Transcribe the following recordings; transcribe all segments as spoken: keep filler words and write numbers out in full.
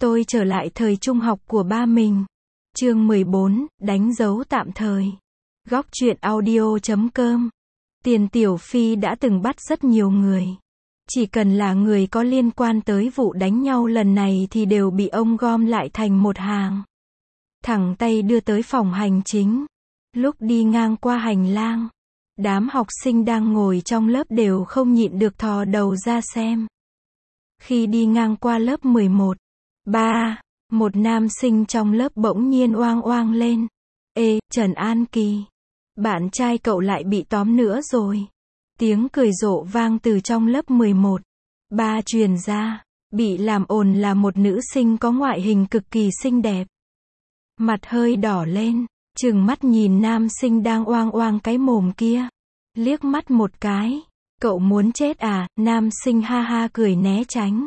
Tôi trở lại thời trung học của ba mình. Chương mười bốn, đánh dấu tạm thời. Góc truyện audio chấm com. Tiền Tiểu Phi đã từng bắt rất nhiều người. Chỉ cần là người có liên quan tới vụ đánh nhau lần này thì đều bị ông gom lại thành một hàng. Thẳng tay đưa tới phòng hành chính. Lúc đi ngang qua hành lang, đám học sinh đang ngồi trong lớp đều không nhịn được thò đầu ra xem. Khi đi ngang qua lớp mười một, ba, một nam sinh trong lớp bỗng nhiên oang oang lên. Ê, Trần An Kỳ, bạn trai cậu lại bị tóm nữa rồi. Tiếng cười rộ vang từ trong lớp mười một. Ba truyền ra, bị làm ồn là một nữ sinh có ngoại hình cực kỳ xinh đẹp. Mặt hơi đỏ lên, trừng mắt nhìn nam sinh đang oang oang cái mồm kia. Liếc mắt một cái, cậu muốn chết à, nam sinh ha ha cười né tránh.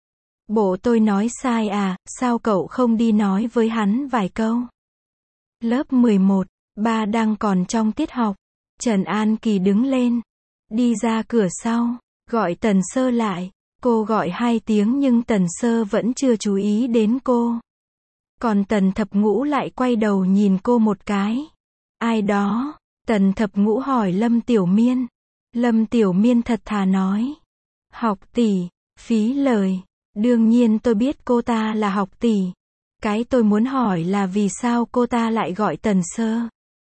Bộ tôi nói sai à, sao cậu không đi nói với hắn vài câu. Lớp mười một, ba đang còn trong tiết học. Trần An Kỳ đứng lên, đi ra cửa sau, gọi Tần Sơ lại. Cô gọi hai tiếng nhưng Tần Sơ vẫn chưa chú ý đến cô. Còn Tần Thập Ngũ lại quay đầu nhìn cô một cái. Ai đó? Tần Thập Ngũ hỏi Lâm Tiểu Miên. Lâm Tiểu Miên thật thà nói. Học tỷ, phí lời. Đương nhiên tôi biết cô ta là học tỷ. Cái tôi muốn hỏi là vì sao cô ta lại gọi Tần Sơ.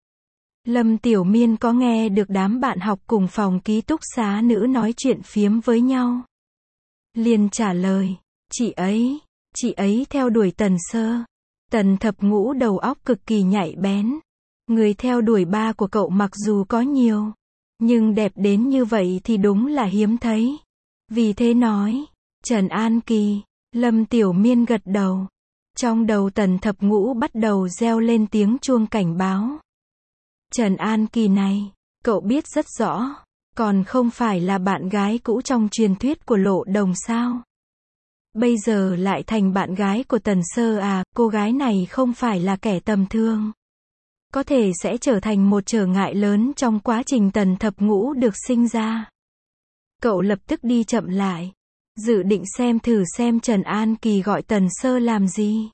Lâm Tiểu Miên có nghe được đám bạn học cùng phòng ký túc xá nữ nói chuyện phiếm với nhau. Liền trả lời, chị ấy, chị ấy theo đuổi Tần Sơ. Tần Thập Ngũ đầu óc cực kỳ nhạy bén. Người theo đuổi ba của cậu mặc dù có nhiều, nhưng đẹp đến như vậy thì đúng là hiếm thấy. Vì thế nói, Trần An Kỳ. Lâm Tiểu Miên gật đầu. Trong đầu Tần Thập Ngũ bắt đầu reo lên tiếng chuông cảnh báo. Trần An Kỳ này, cậu biết rất rõ, còn không phải là bạn gái cũ trong truyền thuyết của Lộ Đồng sao? Bây giờ lại thành bạn gái của Tần Sơ à, cô gái này không phải là kẻ tầm thường. Có thể sẽ trở thành một trở ngại lớn trong quá trình Tần Thập Ngũ được sinh ra. Cậu lập tức đi chậm lại, dự định xem thử xem Trần An Kỳ gọi Tần Sơ làm gì.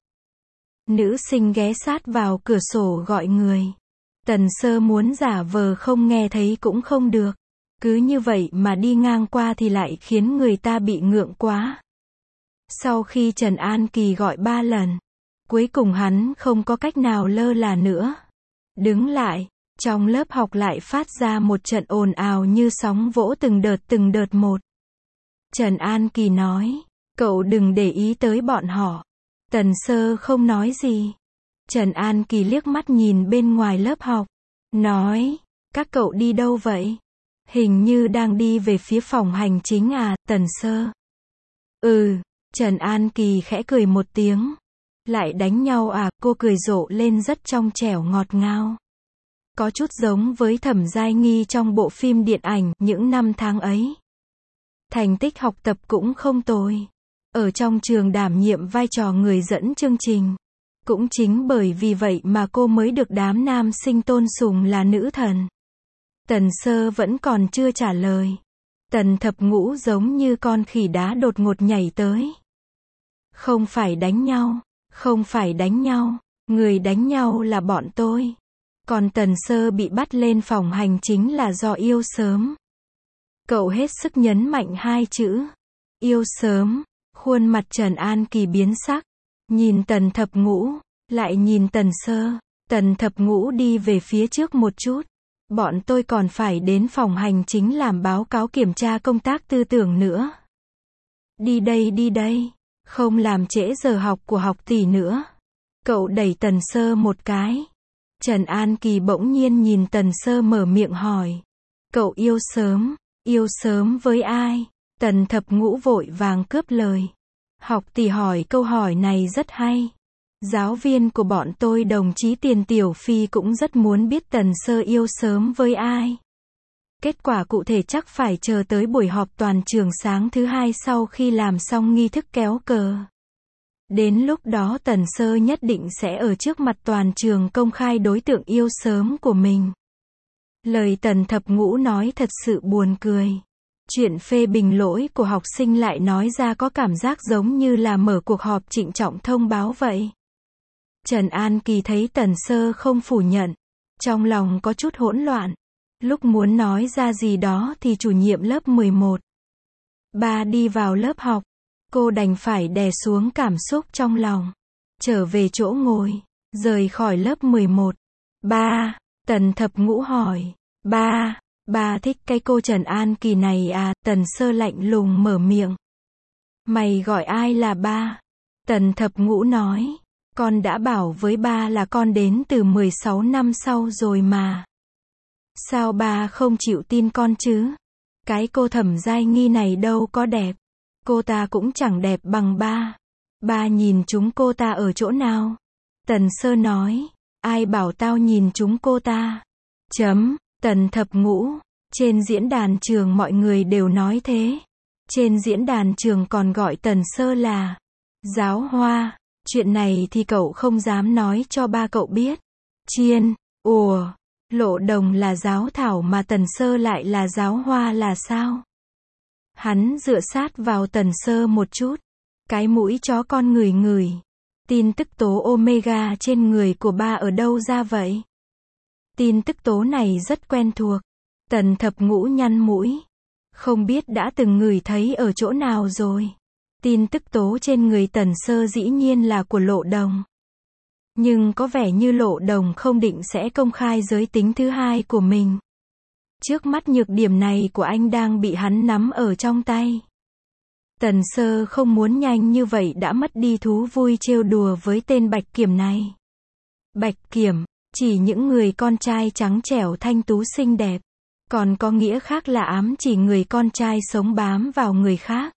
Nữ sinh ghé sát vào cửa sổ gọi người. Tần Sơ muốn giả vờ không nghe thấy cũng không được. Cứ như vậy mà đi ngang qua thì lại khiến người ta bị ngượng quá. Sau khi Trần An Kỳ gọi ba lần, cuối cùng hắn không có cách nào lơ là nữa. Đứng lại, trong lớp học lại phát ra một trận ồn ào như sóng vỗ từng đợt từng đợt một. Trần An Kỳ nói, cậu đừng để ý tới bọn họ. Tần Sơ không nói gì. Trần An Kỳ liếc mắt nhìn bên ngoài lớp học, nói, các cậu đi đâu vậy? Hình như đang đi về phía phòng hành chính à, Tần Sơ. Ừ, Trần An Kỳ khẽ cười một tiếng. Lại đánh nhau à, cô cười rộ lên rất trong trẻo ngọt ngào. Có chút giống với Thẩm Giai Nghi trong bộ phim điện ảnh những năm tháng ấy. Thành tích học tập cũng không tồi. Ở trong trường đảm nhiệm vai trò người dẫn chương trình. Cũng chính bởi vì vậy mà cô mới được đám nam sinh tôn sùng là nữ thần. Tần Sơ vẫn còn chưa trả lời. Tần Thập Ngũ giống như con khỉ đá đột ngột nhảy tới. Không phải đánh nhau, không phải đánh nhau, người đánh nhau là bọn tôi. Còn Tần Sơ bị bắt lên phòng hành chính là do yêu sớm. Cậu hết sức nhấn mạnh hai chữ. Yêu sớm. Khuôn mặt Trần An Kỳ biến sắc. Nhìn Tần Thập Ngũ, lại nhìn Tần Sơ. Tần Thập Ngũ đi về phía trước một chút. Bọn tôi còn phải đến phòng hành chính làm báo cáo kiểm tra công tác tư tưởng nữa. Đi đây đi đây. Không làm trễ giờ học của học tỷ nữa. Cậu đẩy Tần Sơ một cái. Trần An Kỳ bỗng nhiên nhìn Tần Sơ mở miệng hỏi. Cậu yêu sớm, yêu sớm với ai? Tần Thập Ngũ vội vàng cướp lời. Học tỷ hỏi câu hỏi này rất hay. Giáo viên của bọn tôi đồng chí Tiền Tiểu Phi cũng rất muốn biết Tần Sơ yêu sớm với ai. Kết quả cụ thể chắc phải chờ tới buổi họp toàn trường sáng thứ hai sau khi làm xong nghi thức kéo cờ. Đến lúc đó Tần Sơ nhất định sẽ ở trước mặt toàn trường công khai đối tượng yêu sớm của mình. Lời Tần Thập Ngũ nói thật sự buồn cười. Chuyện phê bình lỗi của học sinh lại nói ra có cảm giác giống như là mở cuộc họp trịnh trọng thông báo vậy. Trần An Kỳ thấy Tần Sơ không phủ nhận. Trong lòng có chút hỗn loạn. Lúc muốn nói ra gì đó thì chủ nhiệm lớp mười một. Ba đi vào lớp học. Cô đành phải đè xuống cảm xúc trong lòng. Trở về chỗ ngồi. Rời khỏi lớp mười một. Ba, Tần Thập Ngũ hỏi. Ba, ba thích cái cô Trần An Kỳ này à? Tần Sơ lạnh lùng mở miệng. Mày gọi ai là ba? Tần Thập Ngũ nói. Con đã bảo với ba là con đến từ mười sáu năm sau rồi mà. Sao ba không chịu tin con chứ? Cái cô Thẩm Giai Nghi này đâu có đẹp. Cô ta cũng chẳng đẹp bằng ba. Ba nhìn chúng cô ta ở chỗ nào? Tần Sơ nói. Ai bảo tao nhìn chúng cô ta? Chấm. Tần Thập Ngũ. Trên diễn đàn trường mọi người đều nói thế. Trên diễn đàn trường còn gọi Tần Sơ là giáo hoa. Chuyện này thì cậu không dám nói cho ba cậu biết. Chiên. Ủa. Lộ Đồng là giáo thảo mà Tần Sơ lại là giáo hoa là sao? Hắn dựa sát vào Tần Sơ một chút. Cái mũi chó con ngửi ngửi. Tin tức tố omega trên người của ba ở đâu ra vậy? Tin tức tố này rất quen thuộc. Tần Thập Ngũ nhăn mũi. Không biết đã từng ngửi thấy ở chỗ nào rồi. Tin tức tố trên người Tần Sơ dĩ nhiên là của Lộ Đồng. Nhưng có vẻ như Lộ Đồng không định sẽ công khai giới tính thứ hai của mình. Trước mắt nhược điểm này của anh đang bị hắn nắm ở trong tay. Tần Sơ không muốn nhanh như vậy đã mất đi thú vui trêu đùa với tên Bạch Kiểm này. Bạch Kiểm, chỉ những người con trai trắng trẻo thanh tú xinh đẹp. Còn có nghĩa khác là ám chỉ người con trai sống bám vào người khác.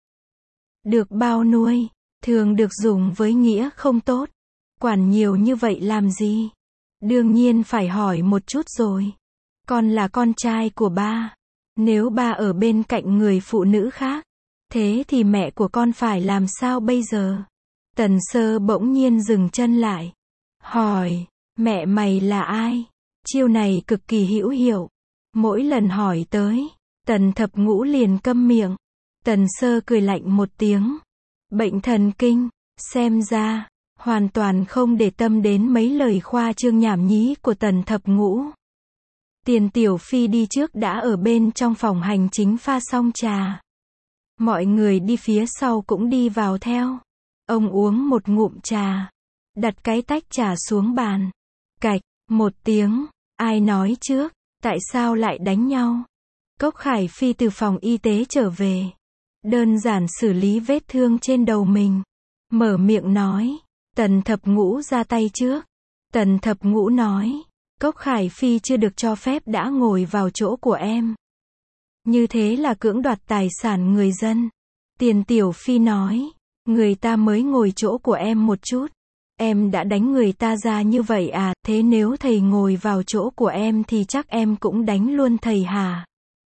Được bao nuôi, thường được dùng với nghĩa không tốt. Quản nhiều như vậy làm gì? Đương nhiên phải hỏi một chút rồi. Con là con trai của ba. Nếu ba ở bên cạnh người phụ nữ khác, thế thì mẹ của con phải làm sao bây giờ? Tần Sơ bỗng nhiên dừng chân lại. Hỏi, mẹ mày là ai? Chiêu này cực kỳ hữu hiệu. Mỗi lần hỏi tới, Tần Thập Ngũ liền câm miệng. Tần Sơ cười lạnh một tiếng. Bệnh thần kinh, xem ra, hoàn toàn không để tâm đến mấy lời khoa trương nhảm nhí của Tần Thập Ngũ. Tiền Tiểu Phi đi trước đã ở bên trong phòng hành chính pha xong trà. Mọi người đi phía sau cũng đi vào theo. Ông uống một ngụm trà. Đặt cái tách trà xuống bàn. Cạch, một tiếng. Ai nói trước? Tại sao lại đánh nhau? Cốc Khải Phi từ phòng y tế trở về. Đơn giản xử lý vết thương trên đầu mình. Mở miệng nói. Tần Thập Ngũ ra tay trước. Tần Thập Ngũ nói. Cốc Khải Phi chưa được cho phép đã ngồi vào chỗ của em. Như thế là cưỡng đoạt tài sản người dân. Tiền Tiểu Phi nói. Người ta mới ngồi chỗ của em một chút. Em đã đánh người ta ra như vậy à? Thế nếu thầy ngồi vào chỗ của em thì chắc em cũng đánh luôn thầy hả?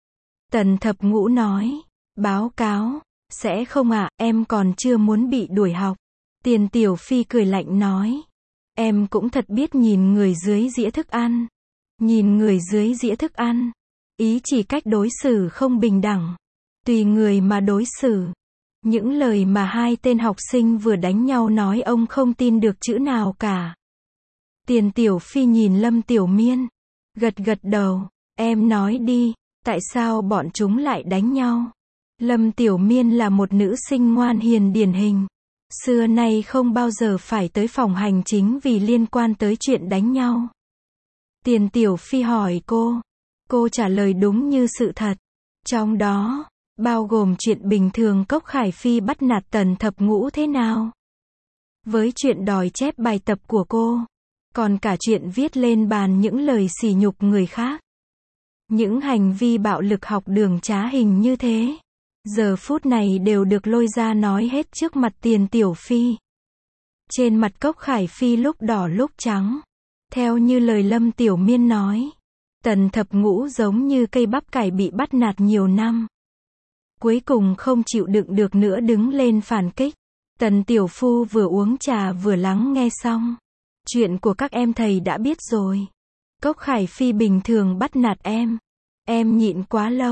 Tần Thập Ngũ nói. Báo cáo. Sẽ không ạ, à, em còn chưa muốn bị đuổi học. Tiền Tiểu Phi cười lạnh nói. Em cũng thật biết nhìn người dưới dĩa thức ăn. Nhìn người dưới dĩa thức ăn. Ý chỉ cách đối xử không bình đẳng. Tùy người mà đối xử. Những lời mà hai tên học sinh vừa đánh nhau nói ông không tin được chữ nào cả. Tiền Tiểu Phi nhìn Lâm Tiểu Miên. Gật gật đầu. Em nói đi, tại sao bọn chúng lại đánh nhau? Lâm Tiểu Miên là một nữ sinh ngoan hiền điển hình. Xưa nay không bao giờ phải tới phòng hành chính vì liên quan tới chuyện đánh nhau. Tiền Tiểu Phi hỏi cô. Cô trả lời đúng như sự thật. Trong đó, bao gồm chuyện bình thường Cốc Khải Phi bắt nạt Tần Thập Ngũ thế nào. Với chuyện đòi chép bài tập của cô. Còn cả chuyện viết lên bàn những lời sỉ nhục người khác. Những hành vi bạo lực học đường trá hình như thế. Giờ phút này đều được lôi ra nói hết trước mặt Tiền Tiểu Phi. Trên mặt Cốc Khải Phi lúc đỏ lúc trắng. Theo như lời Lâm Tiểu Miên nói. Tần Thập Ngũ giống như cây bắp cải bị bắt nạt nhiều năm. Cuối cùng không chịu đựng được nữa đứng lên phản kích. Tần Tiểu Phu vừa uống trà vừa lắng nghe xong. Chuyện của các em thầy đã biết rồi. Cốc Khải Phi bình thường bắt nạt em. Em nhịn quá lâu.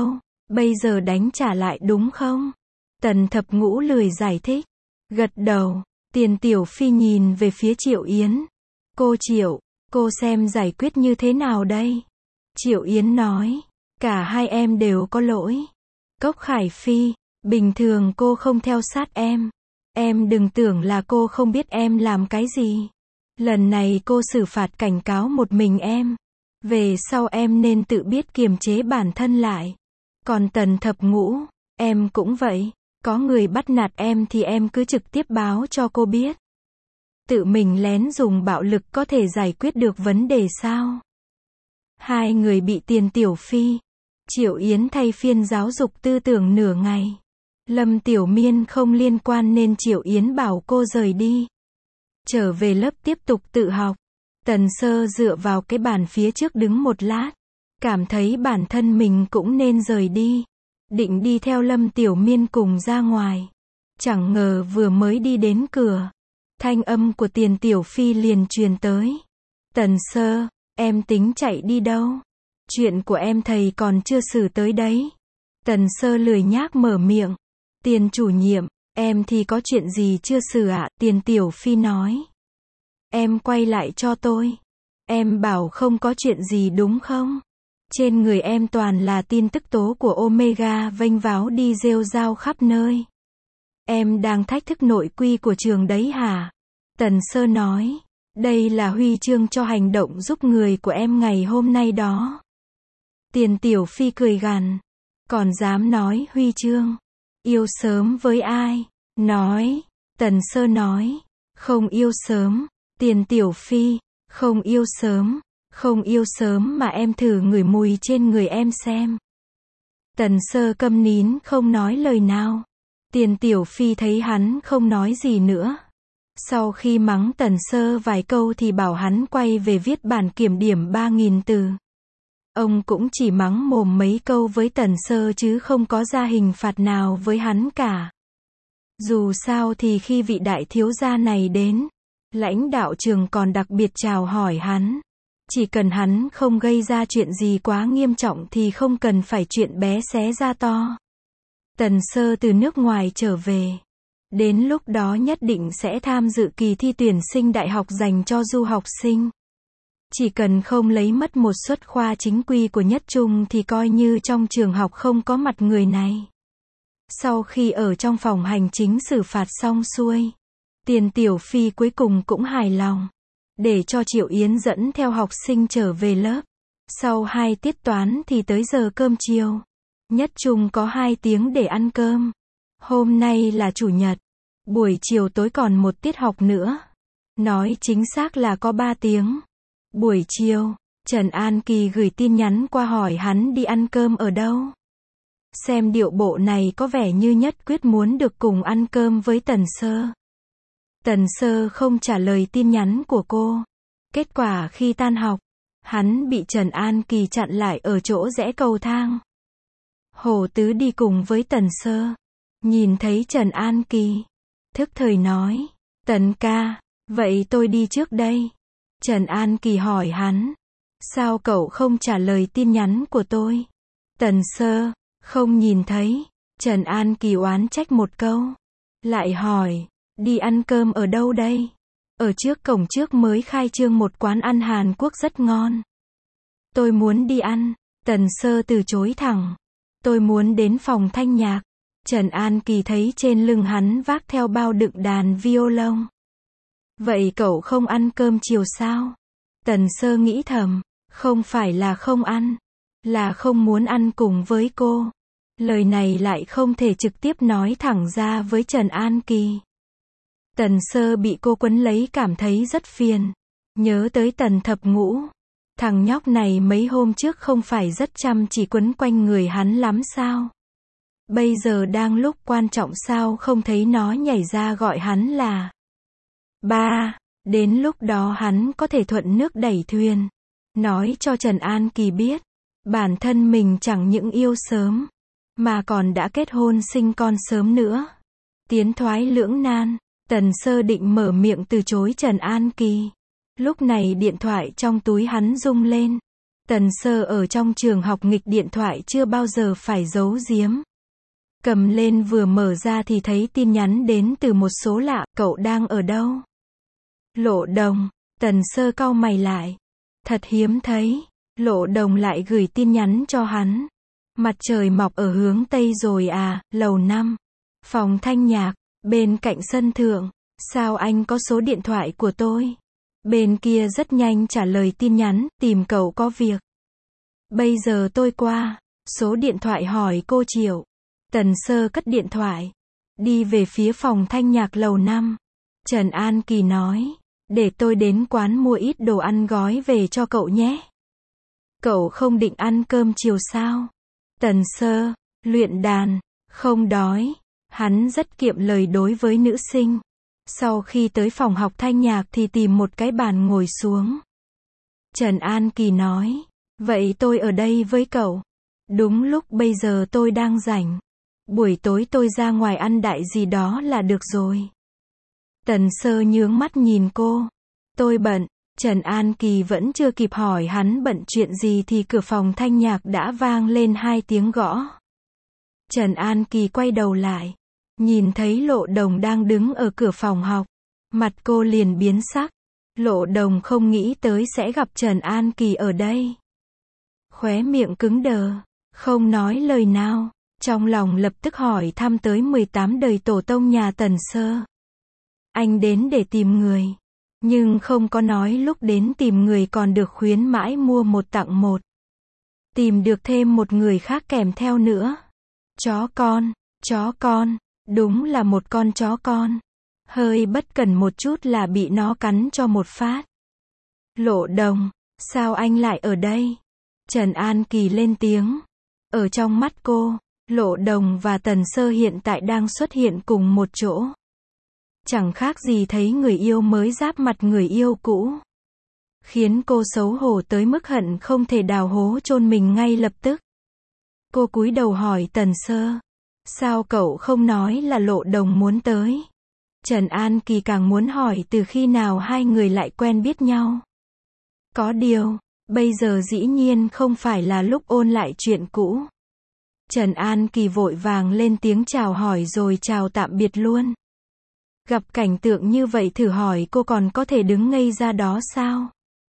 Bây giờ đánh trả lại đúng không? Tần Thập Ngũ lười giải thích. Gật đầu, Tiền Tiểu Phi nhìn về phía Triệu Yến. Cô Triệu, cô xem giải quyết như thế nào đây? Triệu Yến nói, cả hai em đều có lỗi. Cốc Khải Phi, bình thường cô không theo sát em. Em đừng tưởng là cô không biết em làm cái gì. Lần này cô xử phạt cảnh cáo một mình em. Về sau em nên tự biết kiềm chế bản thân lại. Còn Tần Thập Ngũ, em cũng vậy. Có người bắt nạt em thì em cứ trực tiếp báo cho cô biết. Tự mình lén dùng bạo lực có thể giải quyết được vấn đề sao? Hai người bị Tiền Tiểu Phi, Triệu Yến thay phiên giáo dục tư tưởng nửa ngày. Lâm Tiểu Miên không liên quan nên Triệu Yến bảo cô rời đi. Trở về lớp tiếp tục tự học. Tần Sơ dựa vào cái bàn phía trước đứng một lát. Cảm thấy bản thân mình cũng nên rời đi. Định đi theo Lâm Tiểu Miên cùng ra ngoài. Chẳng ngờ vừa mới đi đến cửa. Thanh âm của Tiền Tiểu Phi liền truyền tới. Tần Sơ, em tính chạy đi đâu? Chuyện của em thầy còn chưa xử tới đấy. Tần Sơ lười nhác mở miệng. Tiền chủ nhiệm, em thì có chuyện gì chưa xử ạ? Tiền Tiểu Phi nói. Em quay lại cho tôi. Em bảo không có chuyện gì đúng không? Trên người em toàn là tin tức tố của Omega vênh váo đi rêu rao khắp nơi. Em đang thách thức nội quy của trường đấy hả? Tần Sơ nói. Đây là huy chương cho hành động giúp người của em ngày hôm nay đó. Tiền Tiểu Phi cười gằn. Còn dám nói huy chương? Yêu sớm với ai? Nói. Tần Sơ nói. Không yêu sớm. Tiền Tiểu Phi. Không yêu sớm. Không yêu sớm mà em thử ngửi mùi trên người em xem. Tần Sơ câm nín không nói lời nào. Tiền Tiểu Phi thấy hắn không nói gì nữa. Sau khi mắng Tần Sơ vài câu thì bảo hắn quay về viết bản kiểm điểm ba nghìn từ. Ông cũng chỉ mắng mồm mấy câu với Tần Sơ chứ không có ra hình phạt nào với hắn cả. Dù sao thì khi vị đại thiếu gia này đến, lãnh đạo trường còn đặc biệt chào hỏi hắn. Chỉ cần hắn không gây ra chuyện gì quá nghiêm trọng thì không cần phải chuyện bé xé ra to. Tần Sơ từ nước ngoài trở về. Đến lúc đó nhất định sẽ tham dự kỳ thi tuyển sinh đại học dành cho du học sinh. Chỉ cần không lấy mất một suất khoa chính quy của nhất trung thì coi như trong trường học không có mặt người này. Sau khi ở trong phòng hành chính xử phạt xong xuôi, Tiền Tiểu Phi cuối cùng cũng hài lòng. Để cho Triệu Yến dẫn theo học sinh trở về lớp. Sau hai tiết toán thì tới giờ cơm chiều. Nhất trung có hai tiếng để ăn cơm. Hôm nay là chủ nhật. Buổi chiều tối còn một tiết học nữa. Nói chính xác là có ba tiếng. Buổi chiều, Trần An Kỳ gửi tin nhắn qua hỏi hắn đi ăn cơm ở đâu. Xem điệu bộ này có vẻ như nhất quyết muốn được cùng ăn cơm với Tần Sơ. Tần Sơ không trả lời tin nhắn của cô. Kết quả khi tan học, hắn bị Trần An Kỳ chặn lại ở chỗ rẽ cầu thang. Hồ Tứ đi cùng với Tần Sơ. Nhìn thấy Trần An Kỳ, thức thời nói. Tần ca, vậy tôi đi trước đây. Trần An Kỳ hỏi hắn. Sao cậu không trả lời tin nhắn của tôi? Tần Sơ, không nhìn thấy. Trần An Kỳ oán trách một câu. Lại hỏi. Đi ăn cơm ở đâu đây? Ở trước cổng trước mới khai trương một quán ăn Hàn Quốc rất ngon. Tôi muốn đi ăn. Tần Sơ từ chối thẳng. Tôi muốn đến phòng thanh nhạc. Trần An Kỳ thấy trên lưng hắn vác theo bao đựng đàn violon. Vậy cậu không ăn cơm chiều sao? Tần Sơ nghĩ thầm. Không phải là không ăn. Là không muốn ăn cùng với cô. Lời này lại không thể trực tiếp nói thẳng ra với Trần An Kỳ. Tần Sơ bị cô quấn lấy cảm thấy rất phiền. Nhớ tới Tần Thập Ngũ. Thằng nhóc này mấy hôm trước không phải rất chăm chỉ quấn quanh người hắn lắm sao? Bây giờ đang lúc quan trọng sao không thấy nó nhảy ra gọi hắn là ba. Đến lúc đó hắn có thể thuận nước đẩy thuyền. Nói cho Trần An Kỳ biết. Bản thân mình chẳng những yêu sớm. Mà còn đã kết hôn sinh con sớm nữa. Tiến thoái lưỡng nan. Tần Sơ định mở miệng từ chối Trần An Kỳ. Lúc này điện thoại trong túi hắn rung lên. Tần Sơ ở trong trường học nghịch điện thoại chưa bao giờ phải giấu giếm. Cầm lên vừa mở ra thì thấy tin nhắn đến từ một số lạ, cậu đang ở đâu? Lộ Đồng, Tần Sơ cau mày lại. Thật hiếm thấy, Lộ Đồng lại gửi tin nhắn cho hắn. Mặt trời mọc ở hướng Tây rồi à, lầu năm. Phòng thanh nhạc, bên cạnh sân thượng. Sao anh có số điện thoại của tôi? Bên kia rất nhanh trả lời tin nhắn, tìm cậu có việc. Bây giờ tôi qua. Số điện thoại hỏi cô Triệu. Tần Sơ cất điện thoại. Đi về phía phòng thanh nhạc lầu năm. Trần An Kỳ nói. Để tôi đến quán mua ít đồ ăn gói về cho cậu nhé. Cậu không định ăn cơm chiều sao? Tần Sơ, luyện đàn, không đói. Hắn rất kiệm lời đối với nữ sinh. Sau khi tới phòng học thanh nhạc thì tìm một cái bàn ngồi xuống. Trần An Kỳ nói. Vậy tôi ở đây với cậu. Đúng lúc bây giờ tôi đang rảnh. Buổi tối tôi ra ngoài ăn đại gì đó là được rồi. Tần Sơ nhướng mắt nhìn cô. Tôi bận. Trần An Kỳ vẫn chưa kịp hỏi hắn bận chuyện gì thì cửa phòng thanh nhạc đã vang lên hai tiếng gõ. Trần An Kỳ quay đầu lại. Nhìn thấy Lộ Đồng đang đứng ở cửa phòng học. Mặt cô liền biến sắc. Lộ Đồng không nghĩ tới sẽ gặp Trần An Kỳ ở đây. Khóe miệng cứng đờ. Không nói lời nào. Trong lòng lập tức hỏi thăm tới mười tám đời tổ tông nhà Tần Sơ. Anh đến để tìm người. Nhưng không có nói lúc đến tìm người còn được khuyến mãi mua một tặng một. Tìm được thêm một người khác kèm theo nữa. Chó con, chó con, đúng là một con chó con. Hơi bất cẩn một chút là bị nó cắn cho một phát. Lộ Đồng, sao anh lại ở đây? Trần An Kỳ lên tiếng. Ở trong mắt cô, Lộ Đồng và Tần Sơ hiện tại đang xuất hiện cùng một chỗ. Chẳng khác gì thấy người yêu mới giáp mặt người yêu cũ. Khiến cô xấu hổ tới mức hận không thể đào hố chôn mình ngay lập tức. Cô cúi đầu hỏi Tần Sơ. Sao cậu không nói là Lộ Đồng muốn tới? Trần An Kỳ càng muốn hỏi từ khi nào hai người lại quen biết nhau. Có điều, bây giờ dĩ nhiên không phải là lúc ôn lại chuyện cũ. Trần An Kỳ vội vàng lên tiếng chào hỏi rồi chào tạm biệt luôn. Gặp cảnh tượng như vậy thử hỏi cô còn có thể đứng ngây ra đó sao?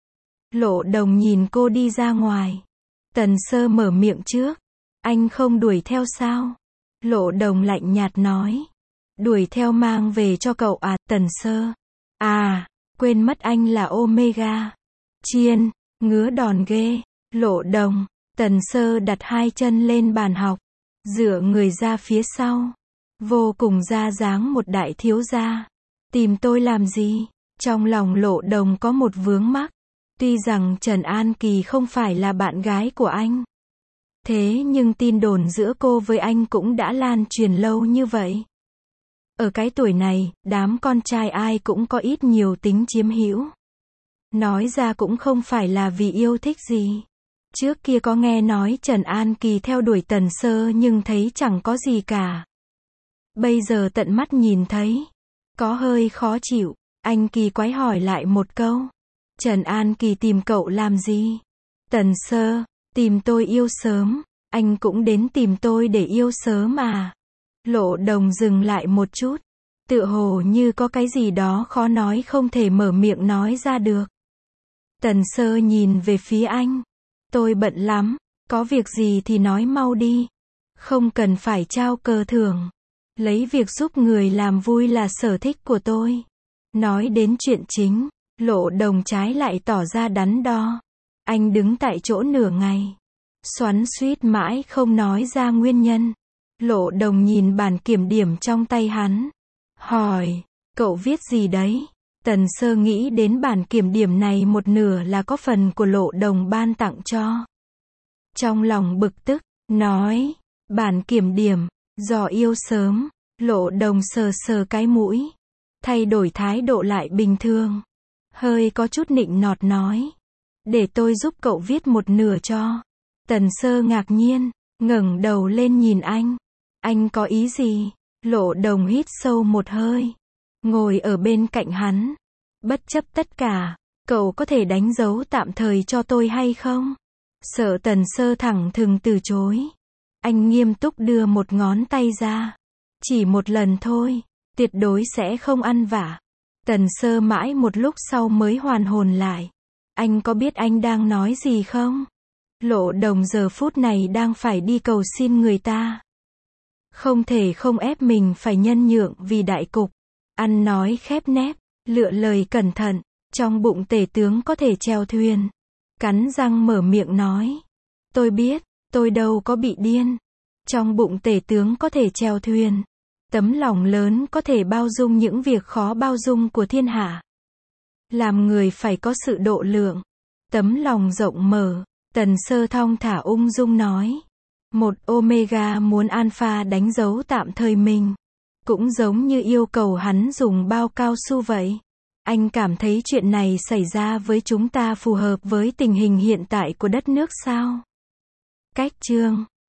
Lộ Đồng nhìn cô đi ra ngoài. Tần Sơ mở miệng trước. Anh không đuổi theo sao? Lộ Đồng lạnh nhạt nói. Đuổi theo mang về cho cậu à, Tần Sơ. À, quên mất anh là Omega. Chiên, ngứa đòn ghê. Lộ Đồng, Tần Sơ đặt hai chân lên bàn học. Dựa người ra phía sau. Vô cùng ra dáng một đại thiếu gia. Tìm tôi làm gì? Trong lòng Lộ Đồng có một vướng mắc. Tuy rằng Trần An Kỳ không phải là bạn gái của anh. Thế nhưng tin đồn giữa cô với anh cũng đã lan truyền lâu như vậy. Ở cái tuổi này, đám con trai ai cũng có ít nhiều tính chiếm hữu. Nói ra cũng không phải là vì yêu thích gì. Trước kia có nghe nói Trần An Kỳ theo đuổi Tần Sơ nhưng thấy chẳng có gì cả. Bây giờ tận mắt nhìn thấy. Có hơi khó chịu. Anh kỳ quái hỏi lại một câu. Trần An Kỳ tìm cậu làm gì? Tần Sơ, tìm tôi yêu sớm. Anh cũng đến tìm tôi để yêu sớm à? Lộ Đồng dừng lại một chút. Tựa hồ như có cái gì đó khó nói không thể mở miệng nói ra được. Tần Sơ nhìn về phía anh. Tôi bận lắm. Có việc gì thì nói mau đi. Không cần phải trao cờ thưởng. Lấy việc giúp người làm vui là sở thích của tôi. Nói đến chuyện chính, Lộ Đồng trái lại tỏ ra đắn đo. Anh đứng tại chỗ nửa ngày. Xoắn xuýt mãi không nói ra nguyên nhân. Lộ Đồng nhìn bản kiểm điểm trong tay hắn. Hỏi, cậu viết gì đấy? Tần Sơ nghĩ đến bản kiểm điểm này một nửa là có phần của Lộ Đồng ban tặng cho. Trong lòng bực tức, nói, bản kiểm điểm, do yêu sớm. Lộ Đồng sờ sờ cái mũi. Thay đổi thái độ lại bình thường. Hơi có chút nịnh nọt nói. Để tôi giúp cậu viết một nửa cho. Tần Sơ ngạc nhiên, ngẩng đầu lên nhìn anh. Anh có ý gì? Lộ Đồng hít sâu một hơi. Ngồi ở bên cạnh hắn. Bất chấp tất cả, cậu có thể đánh dấu tạm thời cho tôi hay không? Sợ Tần Sơ thẳng thừng từ chối. Anh nghiêm túc đưa một ngón tay ra. Chỉ một lần thôi, tuyệt đối sẽ không ăn vạ. Tần Sơ mãi một lúc sau mới hoàn hồn lại. Anh có biết anh đang nói gì không? Lộ Đồng giờ phút này đang phải đi cầu xin người ta. Không thể không ép mình phải nhân nhượng vì đại cục. Ăn nói khép nép, lựa lời cẩn thận, trong bụng tể tướng có thể chèo thuyền. Cắn răng mở miệng nói. Tôi biết, tôi đâu có bị điên. Trong bụng tể tướng có thể chèo thuyền. Tấm lòng lớn có thể bao dung những việc khó bao dung của thiên hạ. Làm người phải có sự độ lượng. Tấm lòng rộng mở, Tần Sơ thong thả ung dung nói. Một Omega muốn Alpha đánh dấu tạm thời mình. Cũng giống như yêu cầu hắn dùng bao cao su vậy. Anh cảm thấy chuyện này xảy ra với chúng ta phù hợp với tình hình hiện tại của đất nước sao? Cách chương